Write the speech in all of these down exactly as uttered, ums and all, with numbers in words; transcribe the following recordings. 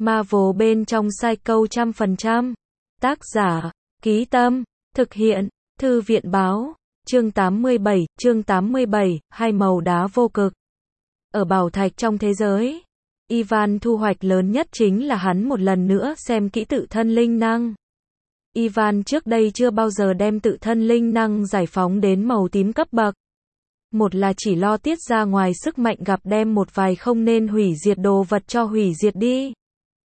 Marvel bên trong Psycho trăm phần trăm. Tác giả, Ký Tâm, thực hiện, Thư viện báo, chương tám mươi bảy, chương tám mươi bảy, hai màu đá vô cực. Ở bảo thạch trong thế giới, Ivan thu hoạch lớn nhất chính là hắn một lần nữa xem kỹ tự thân linh năng. Ivan trước đây chưa bao giờ đem tự thân linh năng giải phóng đến màu tím cấp bậc. Một là chỉ lo tiết ra ngoài sức mạnh gặp đem một vài không nên hủy diệt đồ vật cho hủy diệt đi.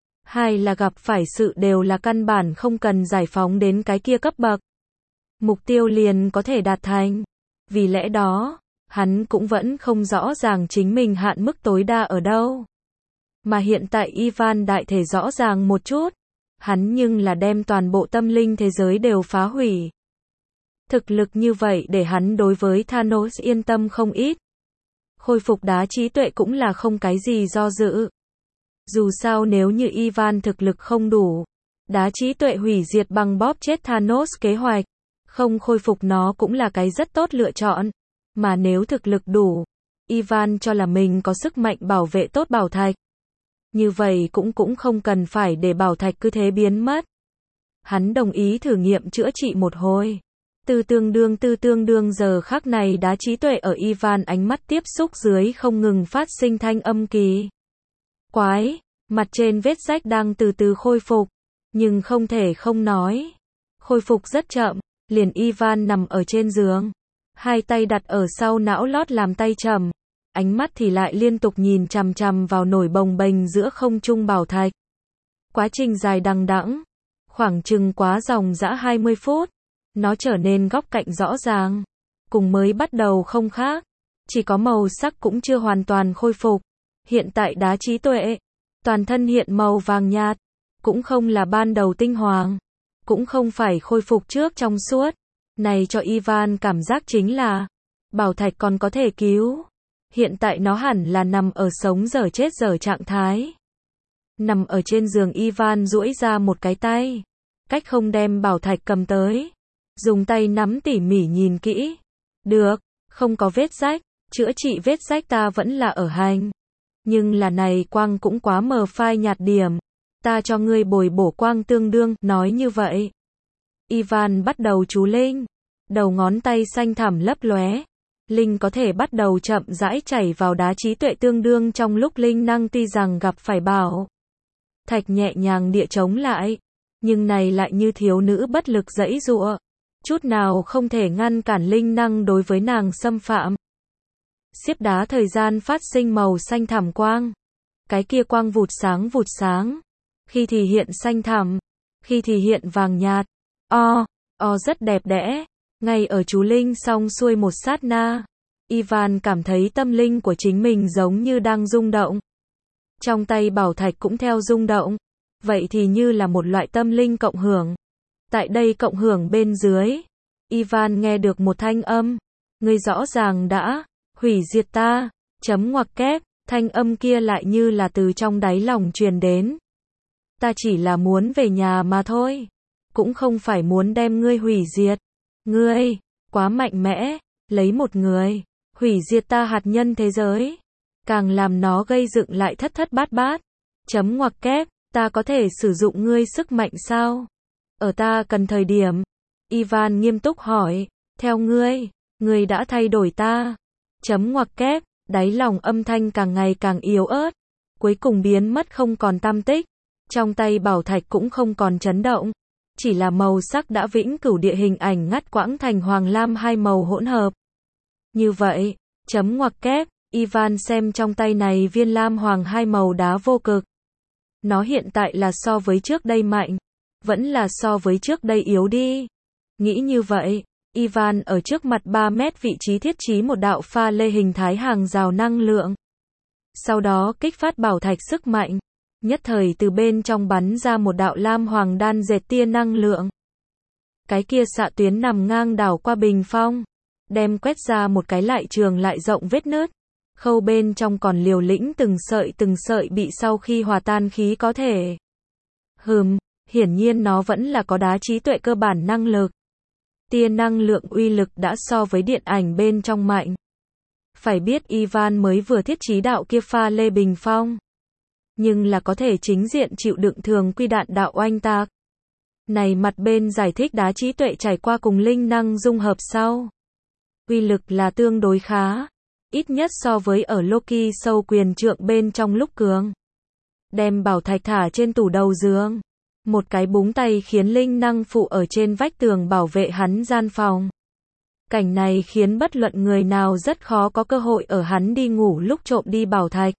Hai là gặp phải sự đều là căn bản không cần giải phóng đến cái kia cấp bậc. Mục tiêu liền có thể đạt thành. Vì lẽ đó, hắn cũng vẫn không rõ ràng chính mình hạn mức tối đa ở đâu. Mà hiện tại Ivan đại thể rõ ràng một chút. Hắn nhưng là đem toàn bộ tâm linh thế giới đều phá hủy. Thực lực như vậy để hắn đối với Thanos yên tâm không ít. Khôi phục đá trí tuệ cũng là không cái gì do dự. Dù sao nếu như Ivan thực lực không đủ, đá trí tuệ hủy diệt bằng bóp chết Thanos kế hoạch, không khôi phục nó cũng là cái rất tốt lựa chọn. Mà nếu thực lực đủ, Ivan cho là mình có sức mạnh bảo vệ tốt bảo thạch. Như vậy cũng cũng không cần phải để bảo thạch cứ thế biến mất. Hắn đồng ý thử nghiệm chữa trị một hồi. Từ tương đương từ tương đương giờ khắc này đá trí tuệ ở Ivan ánh mắt tiếp xúc dưới không ngừng phát sinh thanh âm kỳ quái, mặt trên vết rách đang từ từ khôi phục, nhưng không thể không nói. Khôi phục rất chậm, liền Ivan nằm ở trên giường, hai tay đặt ở sau não lót làm tay trầm, ánh mắt thì lại liên tục nhìn chằm chằm vào nổi bồng bềnh giữa không trung bảo thạch. Quá trình dài đằng đẵng, khoảng chừng quá dòng dã hai mươi phút. Nó trở nên góc cạnh rõ ràng, cùng mới bắt đầu không khác, chỉ có màu sắc cũng chưa hoàn toàn khôi phục. Hiện tại đá trí tuệ, toàn thân hiện màu vàng nhạt, cũng không là ban đầu tinh hoàng, cũng không phải khôi phục trước trong suốt. Này cho Ivan cảm giác chính là, bảo thạch còn có thể cứu. Hiện tại nó hẳn là nằm ở sống dở chết dở trạng thái. Nằm ở trên giường Ivan duỗi ra một cái tay, cách không đem bảo thạch cầm tới. Dùng tay nắm tỉ mỉ nhìn kỹ. Được, không có vết rách, chữa trị vết rách ta vẫn là ở hành. Nhưng là này quang cũng quá mờ phai nhạt điểm. Ta cho ngươi bồi bổ quang tương đương, nói như vậy. Ivan bắt đầu chú linh. Đầu ngón tay xanh thẳm lấp lóe. Linh có thể bắt đầu chậm rãi chảy vào đá trí tuệ tương đương trong lúc linh năng tuy rằng gặp phải bảo thạch nhẹ nhàng địa chống lại. Nhưng này lại như thiếu nữ bất lực giãy giụa. Chút nào không thể ngăn cản linh năng đối với nàng xâm phạm. Xiếp đá thời gian phát sinh màu xanh thẳm quang. Cái kia quang vụt sáng vụt sáng. Khi thì hiện xanh thẳm, khi thì hiện vàng nhạt. O, o rất đẹp đẽ. Ngay ở chú linh xong xuôi một sát na, Ivan cảm thấy tâm linh của chính mình giống như đang rung động. Trong tay bảo thạch cũng theo rung động. Vậy thì như là một loại tâm linh cộng hưởng. Tại đây cộng hưởng bên dưới, Ivan nghe được một thanh âm. Ngươi rõ ràng đã hủy diệt ta, chấm ngoặc kép, thanh âm kia lại như là từ trong đáy lòng truyền đến. Ta chỉ là muốn về nhà mà thôi, cũng không phải muốn đem ngươi hủy diệt. Ngươi, quá mạnh mẽ, lấy một người, hủy diệt ta hạt nhân thế giới, càng làm nó gây dựng lại thất thất bát bát. Chấm ngoặc kép, ta có thể sử dụng ngươi sức mạnh sao? Ở ta cần thời điểm. Ivan nghiêm túc hỏi, theo ngươi, ngươi đã thay đổi ta. Chấm ngoặc kép, đáy lòng âm thanh càng ngày càng yếu ớt, cuối cùng biến mất không còn tăm tích. Trong tay bảo thạch cũng không còn chấn động, chỉ là màu sắc đã vĩnh cửu địa hình ảnh ngắt quãng thành hoàng lam hai màu hỗn hợp. Như vậy, chấm ngoặc kép, Ivan xem trong tay này viên lam hoàng hai màu đá vô cực. Nó hiện tại là so với trước đây mạnh. Vẫn là so với trước đây yếu đi. Nghĩ như vậy, Ivan ở trước mặt ba mét vị trí thiết trí một đạo pha lê hình thái hàng rào năng lượng. Sau đó kích phát bảo thạch sức mạnh. Nhất thời từ bên trong bắn ra một đạo lam hoàng đan dệt tia năng lượng. Cái kia xạ tuyến nằm ngang đảo qua bình phong. Đem quét ra một cái lại trường lại rộng vết nứt. Khâu bên trong còn liều lĩnh từng sợi từng sợi bị sau khi hòa tan khí có thể. Hừm. Hiển nhiên nó vẫn là có đá trí tuệ cơ bản năng lực. Tia năng lượng uy lực đã so với điện ảnh bên trong mạnh. Phải biết Ivan mới vừa thiết trí đạo kia pha lê bình phong. nhưng là có thể chính diện chịu đựng thường quy đạn đạo oanh tạc. Này mặt bên giải thích đá trí tuệ trải qua cùng linh năng dung hợp sau. Uy lực là tương đối khá, ít nhất so với ở Loki sâu quyền trượng bên trong lúc cường. Đem bảo thạch thả trên tủ đầu giường. Một cái búng tay khiến linh năng phụ ở trên vách tường bảo vệ hắn gian phòng. Cảnh này khiến bất luận người nào rất khó có cơ hội ở hắn đi ngủ lúc trộm đi bảo thạch.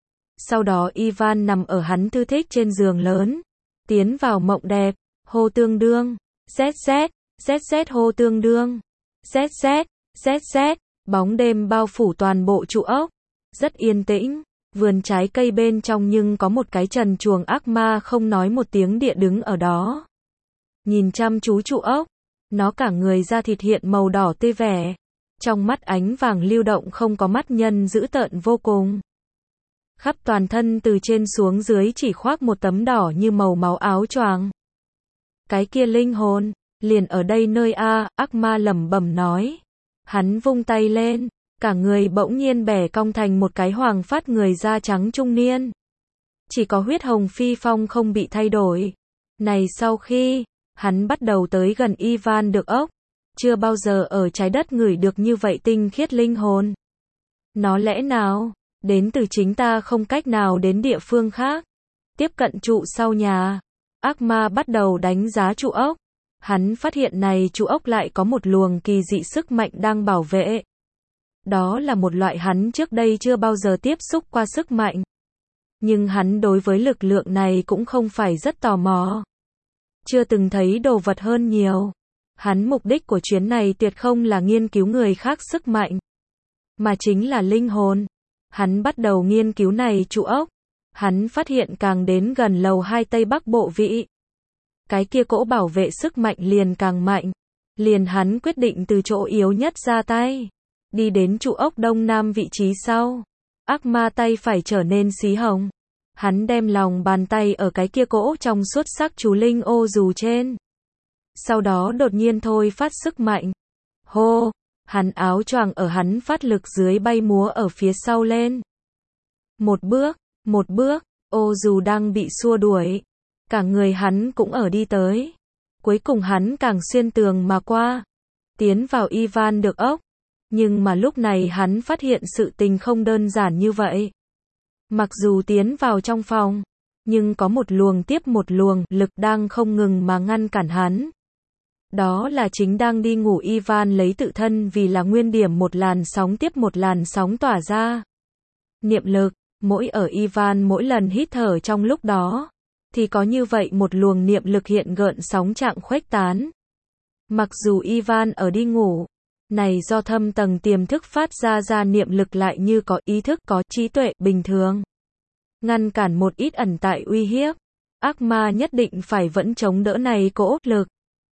Sau đó Ivan nằm ở hắn thư thích trên giường lớn. Tiến vào mộng đẹp, hô tương đương, xét xét, xét xét hô tương đương, xét xét, xét xét, bóng đêm bao phủ toàn bộ trụ ốc. Rất yên tĩnh, vườn trái cây bên trong nhưng có một cái trần truồng ác ma không nói một tiếng địa đứng ở đó. Nhìn chăm chú trụ ốc, nó cả người da thịt hiện màu đỏ tươi vẻ. Trong mắt ánh vàng lưu động không có mắt nhân dữ tợn vô cùng. Khắp toàn thân từ trên xuống dưới chỉ khoác một tấm đỏ như màu máu áo choàng. Cái kia linh hồn, liền ở đây nơi a, ác ma lẩm bẩm nói. Hắn vung tay lên, cả người bỗng nhiên bẻ cong thành một cái hoàng phát người da trắng trung niên. Chỉ có huyết hồng phi phong không bị thay đổi. Này sau khi, hắn bắt đầu tới gần Ivan được ốc, chưa bao giờ ở trái đất ngửi được như vậy tinh khiết linh hồn. Nó lẽ nào, đến từ chính ta không cách nào đến địa phương khác. Tiếp cận trụ sau nhà, ác ma bắt đầu đánh giá trụ ốc. Hắn phát hiện này trụ ốc lại có một luồng kỳ dị sức mạnh đang bảo vệ. Đó là một loại hắn trước đây chưa bao giờ tiếp xúc qua sức mạnh. Nhưng hắn đối với lực lượng này cũng không phải rất tò mò. Chưa từng thấy đồ vật hơn nhiều. Hắn mục đích của chuyến này tuyệt không là nghiên cứu người khác sức mạnh, mà chính là linh hồn. Hắn bắt đầu nghiên cứu này trụ ốc. Hắn phát hiện càng đến gần lầu hai Tây Bắc bộ vị, cái kia cỗ bảo vệ sức mạnh liền càng mạnh. Liền hắn quyết định từ chỗ yếu nhất ra tay. Đi đến trụ ốc đông nam vị trí sau. Ác ma tay phải trở nên xí hồng. Hắn đem lòng bàn tay ở cái kia cỗ trong suốt sắc chú linh ô dù trên. Sau đó đột nhiên thôi phát sức mạnh. Hô! Hắn áo choàng ở hắn phát lực dưới bay múa ở phía sau lên. Một bước, một bước, ô dù đang bị xua đuổi. Cả người hắn cũng ở đi tới. Cuối cùng hắn càng xuyên tường mà qua. Tiến vào Ivan được ốc. Nhưng mà lúc này hắn phát hiện sự tình không đơn giản như vậy. Mặc dù tiến vào trong phòng, nhưng có một luồng tiếp một luồng lực đang không ngừng mà ngăn cản hắn. Đó là chính đang đi ngủ Ivan lấy tự thân vì là nguyên điểm một làn sóng tiếp một làn sóng tỏa ra. Niệm lực, mỗi ở Ivan mỗi lần hít thở trong lúc đó, thì có như vậy một luồng niệm lực hiện gợn sóng trạng khuếch tán. Mặc dù Ivan ở đi ngủ, này do thâm tầng tiềm thức phát ra ra niệm lực lại như có ý thức có trí tuệ bình thường. Ngăn cản một ít ẩn tại uy hiếp. Ác ma nhất định phải vẫn chống đỡ này cỗ lực.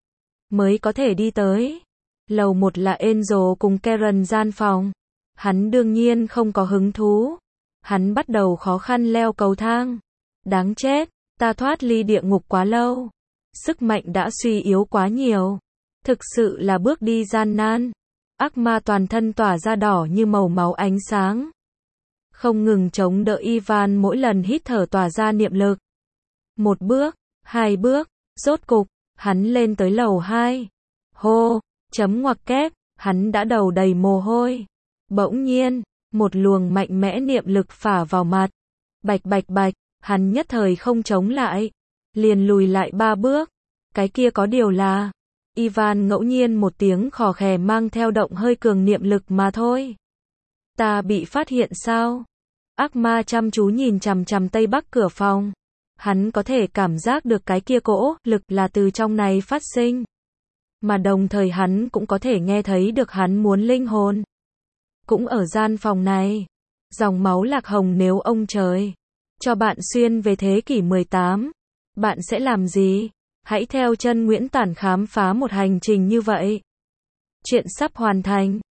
Mới có thể đi tới. Lầu một là Angel cùng Karen gian phòng. Hắn đương nhiên không có hứng thú. Hắn bắt đầu khó khăn leo cầu thang. Đáng chết, ta thoát ly địa ngục quá lâu. Sức mạnh đã suy yếu quá nhiều. Thực sự là bước đi gian nan. Ác ma toàn thân tỏa ra đỏ như màu máu ánh sáng. Không ngừng chống đỡ Ivan mỗi lần hít thở tỏa ra niệm lực. Một bước, hai bước, rốt cục, hắn lên tới lầu hai. Hô, chấm ngoặc kép, hắn đã đầu đầy mồ hôi. Bỗng nhiên, một luồng mạnh mẽ niệm lực phả vào mặt. Bạch bạch bạch, hắn nhất thời không chống lại. Liền lùi lại ba bước. Cái kia có điều là, Ivan ngẫu nhiên một tiếng khò khè mang theo động hơi cường niệm lực mà thôi. Ta bị phát hiện sao? Ác ma chăm chú nhìn chằm chằm Tây Bắc cửa phòng. Hắn có thể cảm giác được cái kia cỗ lực là từ trong này phát sinh. Mà đồng thời hắn cũng có thể nghe thấy được hắn muốn linh hồn. Cũng ở gian phòng này. Dòng máu lạc hồng nếu ông trời cho bạn xuyên về thế kỷ mười tám. Bạn sẽ làm gì? Hãy theo chân Nguyễn Tản khám phá một hành trình như vậy. Chuyện sắp hoàn thành.